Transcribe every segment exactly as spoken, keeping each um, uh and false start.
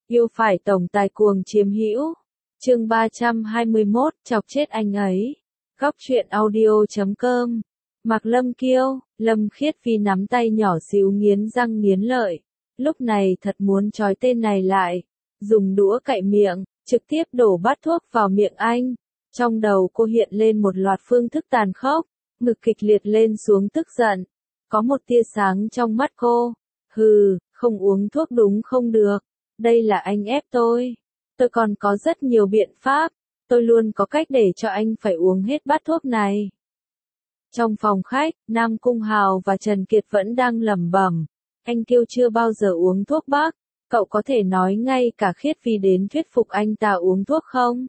Yêu phải tổng tài cuồng chiếm hữu. Chương ba trăm hai mươi mốt, chọc chết anh ấy. Góc truyện audio chấm com. Mạc Lâm Kiêu, Lâm Khiết Phi nắm tay nhỏ xíu nghiến răng nghiến lợi. Lúc này thật muốn trói tên này lại. Dùng đũa cạy miệng, trực tiếp đổ bát thuốc vào miệng anh. Trong đầu cô hiện lên một loạt phương thức tàn khốc, ngực kịch liệt lên xuống tức giận. Có một tia sáng trong mắt cô. Hừ, không uống thuốc đúng không được. Đây là anh ép tôi. Tôi còn có rất nhiều biện pháp. Tôi luôn có cách để cho anh phải uống hết bát thuốc này. Trong phòng khách, Nam Cung Hào và Trần Kiệt vẫn đang lẩm bẩm. Anh Kiêu chưa bao giờ uống thuốc bắc. Cậu có thể nói ngay cả Khiết Phi đến thuyết phục anh ta uống thuốc không?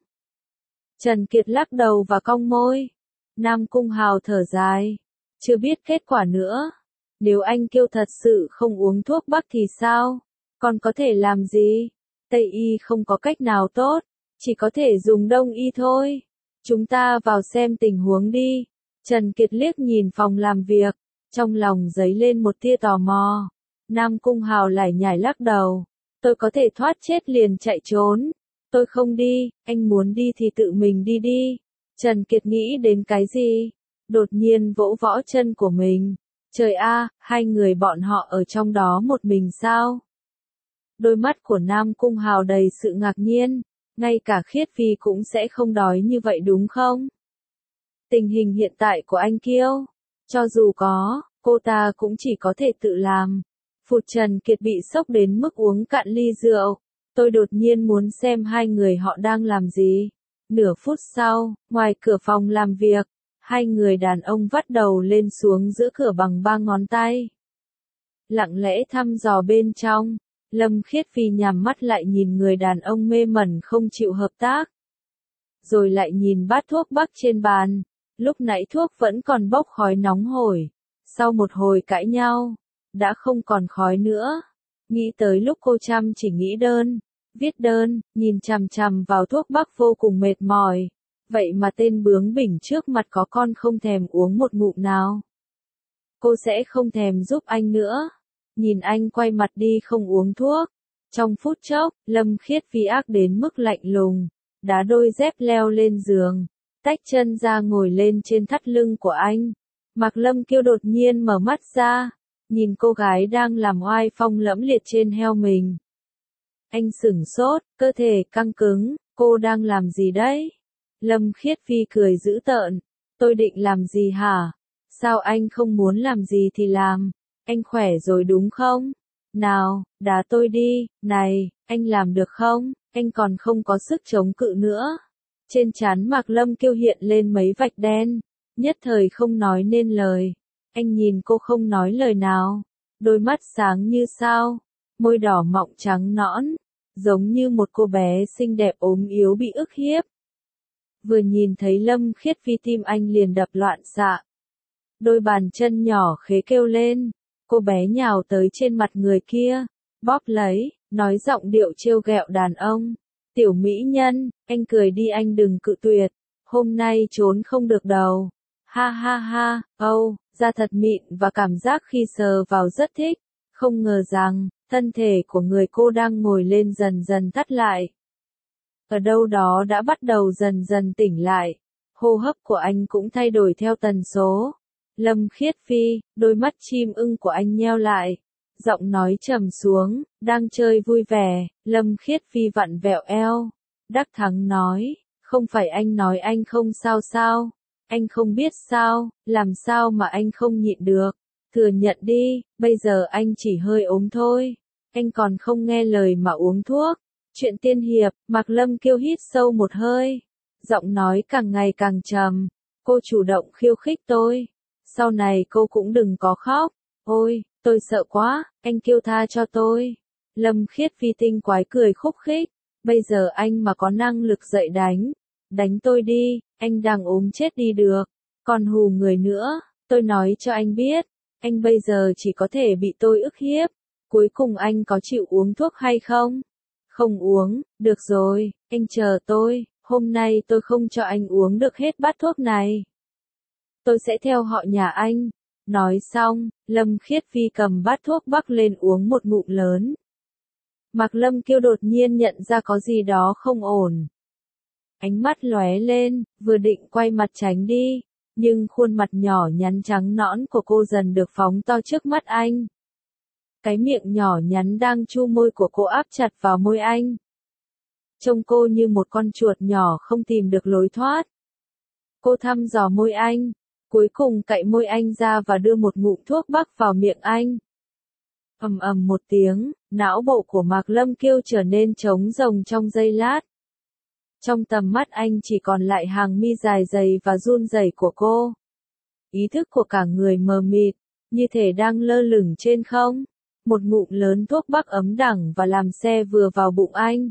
Trần Kiệt lắc đầu và cong môi. Nam Cung Hào thở dài. Chưa biết kết quả nữa. Nếu anh Kiêu thật sự không uống thuốc bắc thì sao? Còn có thể làm gì? Tây y không có cách nào tốt. Chỉ có thể dùng đông y thôi. Chúng ta vào xem tình huống đi. Trần Kiệt liếc nhìn phòng làm việc. Trong lòng dấy lên một tia tò mò. Nam Cung Hào lải nhải lắc đầu. Tôi có thể thoát chết liền chạy trốn. Tôi không đi, anh muốn đi thì tự mình đi đi. Trần Kiệt nghĩ đến cái gì? Đột nhiên vỗ võ chân của mình. Trời a, hai người bọn họ ở trong đó một mình sao? Đôi mắt của Nam Cung Hào đầy sự ngạc nhiên. Ngay cả Khiết Phi cũng sẽ không đói như vậy đúng không? Tình hình hiện tại của anh Kiêu, cho dù có, cô ta cũng chỉ có thể tự làm. Phụt, Trần Kiệt bị sốc đến mức uống cạn ly rượu. Tôi đột nhiên muốn xem hai người họ đang làm gì. Nửa phút sau, ngoài cửa phòng làm việc, hai người đàn ông vắt đầu lên xuống giữa cửa bằng ba ngón tay. Lặng lẽ thăm dò bên trong, Lâm Khiết Phi nhắm mắt lại nhìn người đàn ông mê mẩn không chịu hợp tác. Rồi lại nhìn bát thuốc bắc trên bàn, lúc nãy thuốc vẫn còn bốc khói nóng hổi. Sau một hồi cãi nhau, đã không còn khói nữa. Nghĩ tới lúc cô chăm chỉ nghĩ đơn, viết đơn, nhìn chằm chằm vào thuốc bắc vô cùng mệt mỏi. Vậy mà tên bướng bỉnh trước mặt có con không thèm uống một ngụm nào. Cô sẽ không thèm giúp anh nữa. Nhìn anh quay mặt đi không uống thuốc. Trong phút chốc, Lâm Khiết Phi ác đến mức lạnh lùng. Đá đôi dép leo lên giường. Tách chân ra ngồi lên trên thắt lưng của anh. Mạc Lâm Kiêu đột nhiên mở mắt ra. Nhìn cô gái đang làm oai phong lẫm liệt trên heo mình. Anh sửng sốt, cơ thể căng cứng. Cô đang làm gì đấy? Lâm Khiết Phi cười dữ tợn. Tôi định làm gì hả? Sao anh không muốn làm gì thì làm? Anh khỏe rồi đúng không? Nào, đá tôi đi. Này, anh làm được không? Anh còn không có sức chống cự nữa. Trên trán Mạc Lâm Kiêu hiện lên mấy vạch đen. Nhất thời không nói nên lời. Anh nhìn cô không nói lời nào. Đôi mắt sáng như sao. Môi đỏ mọng trắng nõn. Giống như một cô bé xinh đẹp ốm yếu bị ức hiếp. Vừa nhìn thấy Lâm Khiết Phi tim anh liền đập loạn xạ. Đôi bàn chân nhỏ khế kêu lên. Cô bé nhào tới trên mặt người kia. Bóp lấy, nói giọng điệu trêu ghẹo đàn ông. Tiểu mỹ nhân, anh cười đi, anh đừng cự tuyệt. Hôm nay trốn không được đâu. Ha ha ha, âu, da thật mịn và cảm giác khi sờ vào rất thích. Không ngờ rằng, thân thể của người cô đang ngồi lên dần dần thắt lại. Ở đâu đó đã bắt đầu dần dần tỉnh lại. Hô hấp của anh cũng thay đổi theo tần số. Lâm Khiết Phi, đôi mắt chim ưng của anh nheo lại. Giọng nói trầm xuống, đang chơi vui vẻ. Lâm Khiết Phi vặn vẹo eo. Đắc Thắng nói, không phải anh nói anh không sao sao. Anh không biết sao, làm sao mà anh không nhịn được. Thừa nhận đi, bây giờ anh chỉ hơi ốm thôi. Anh còn không nghe lời mà uống thuốc. Chuyện tiên hiệp, Mạc Lâm Kiêu hít sâu một hơi. Giọng nói càng ngày càng trầm. Cô chủ động khiêu khích tôi. Sau này cô cũng đừng có khóc. Ôi, tôi sợ quá, anh Kiêu tha cho tôi. Lâm Khiết Phi tinh quái cười khúc khích. Bây giờ anh mà có năng lực dậy đánh. Đánh tôi đi, anh đang ốm chết đi được. Còn hù người nữa, tôi nói cho anh biết. Anh bây giờ chỉ có thể bị tôi ức hiếp. Cuối cùng anh có chịu uống thuốc hay không? Không uống, được rồi, anh chờ tôi. Hôm nay tôi không cho anh uống được hết bát thuốc này. Tôi sẽ theo họ nhà anh. Nói xong, Lâm Khiết Phi cầm bát thuốc bắc lên uống một ngụm lớn. Mạc Lâm Kiêu đột nhiên nhận ra có gì đó không ổn. Ánh mắt lóe lên, vừa định quay mặt tránh đi, nhưng khuôn mặt nhỏ nhắn trắng nõn của cô dần được phóng to trước mắt anh. Cái miệng nhỏ nhắn đang chu môi của cô áp chặt vào môi anh. Trông cô như một con chuột nhỏ không tìm được lối thoát. Cô thăm dò môi anh, cuối cùng cạy môi anh ra và đưa một ngụm thuốc bắc vào miệng anh. Ầm ầm một tiếng, não bộ của Mạc Lâm Kiêu trở nên trống rỗng trong giây lát. Trong tầm mắt anh chỉ còn lại hàng mi dài dày và run rẩy của cô. Ý thức của cả người mờ mịt, như thể đang lơ lửng trên không. Một ngụm lớn thuốc bắc ấm đẳng và làm xe vừa vào bụng anh.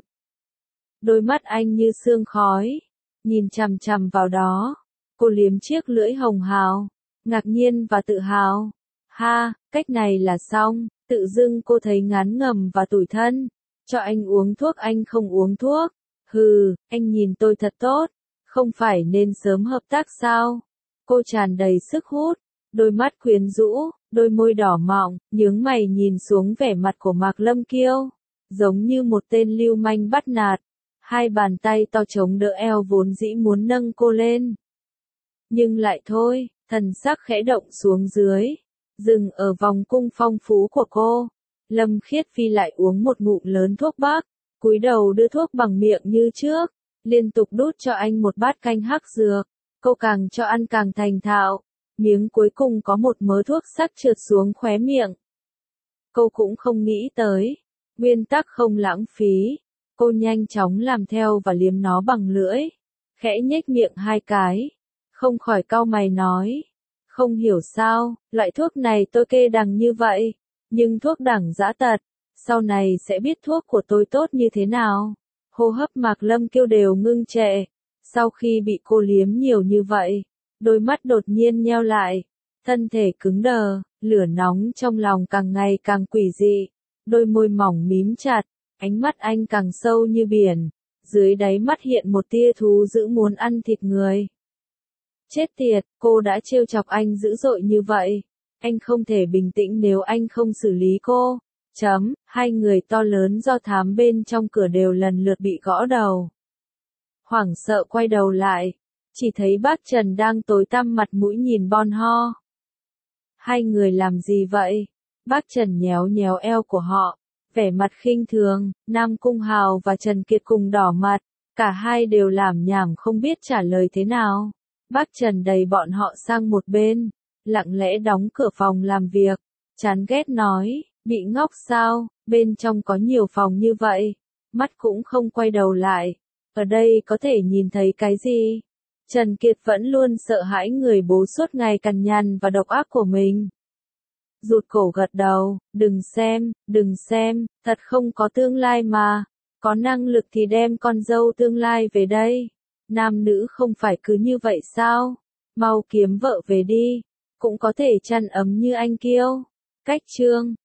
Đôi mắt anh như sương khói, nhìn chằm chằm vào đó. Cô liếm chiếc lưỡi hồng hào, ngạc nhiên và tự hào. Ha, cách này là xong. Tự dưng cô thấy ngán ngẩm và tủi thân. Cho anh uống thuốc anh không uống thuốc. Hừ, anh nhìn tôi thật tốt. Không phải nên sớm hợp tác sao? Cô tràn đầy sức hút. Đôi mắt quyến rũ, đôi môi đỏ mọng, nhướng mày nhìn xuống vẻ mặt của Mạc Lâm Kiêu. Giống như một tên lưu manh bắt nạt. Hai bàn tay to chống đỡ eo vốn dĩ muốn nâng cô lên. Nhưng lại thôi, thần sắc khẽ động xuống dưới. Dừng ở vòng cung phong phú của cô. Lâm Khiết Phi lại uống một ngụm lớn thuốc bắc, cúi đầu đưa thuốc bằng miệng như trước, liên tục đút cho anh một bát canh hắc dược. Cô càng cho ăn càng thành thạo, miếng cuối cùng có một mớ thuốc sắc trượt xuống khóe miệng. Cô cũng không nghĩ tới, nguyên tắc không lãng phí. Cô nhanh chóng làm theo và liếm nó bằng lưỡi, khẽ nhếch miệng hai cái, không khỏi cau mày nói. Không hiểu sao, loại thuốc này tôi kê đằng như vậy, nhưng thuốc đẳng dã tật, sau này sẽ biết thuốc của tôi tốt như thế nào. Hô hấp Mạc Lâm Kiêu đều ngưng trệ, sau khi bị cô liếm nhiều như vậy, đôi mắt đột nhiên nheo lại, thân thể cứng đờ, lửa nóng trong lòng càng ngày càng quỷ dị, đôi môi mỏng mím chặt, ánh mắt anh càng sâu như biển, dưới đáy mắt hiện một tia thú dữ muốn ăn thịt người. Chết tiệt, cô đã trêu chọc anh dữ dội như vậy. Anh không thể bình tĩnh nếu anh không xử lý cô. Chấm, hai người to lớn do thám bên trong cửa đều lần lượt bị gõ đầu. Hoảng sợ quay đầu lại, chỉ thấy bác Trần đang tối tăm mặt mũi nhìn bon ho. Hai người làm gì vậy? Bác Trần nhéo nhéo eo của họ, vẻ mặt khinh thường. Nam Cung Hào và Trần Kiệt cùng đỏ mặt, cả hai đều làm nhảm không biết trả lời thế nào. Bác Trần đẩy bọn họ sang một bên, lặng lẽ đóng cửa phòng làm việc, chán ghét nói, bị ngốc sao, bên trong có nhiều phòng như vậy, mắt cũng không quay đầu lại, ở đây có thể nhìn thấy cái gì? Trần Kiệt vẫn luôn sợ hãi người bố suốt ngày cằn nhằn và độc ác của mình. Rụt cổ gật đầu, đừng xem, đừng xem, thật không có tương lai mà, có năng lực thì đem con dâu tương lai về đây. Nam nữ không phải cứ như vậy sao? Mau kiếm vợ về đi, cũng có thể chăn ấm như anh Kiêu. Cách chương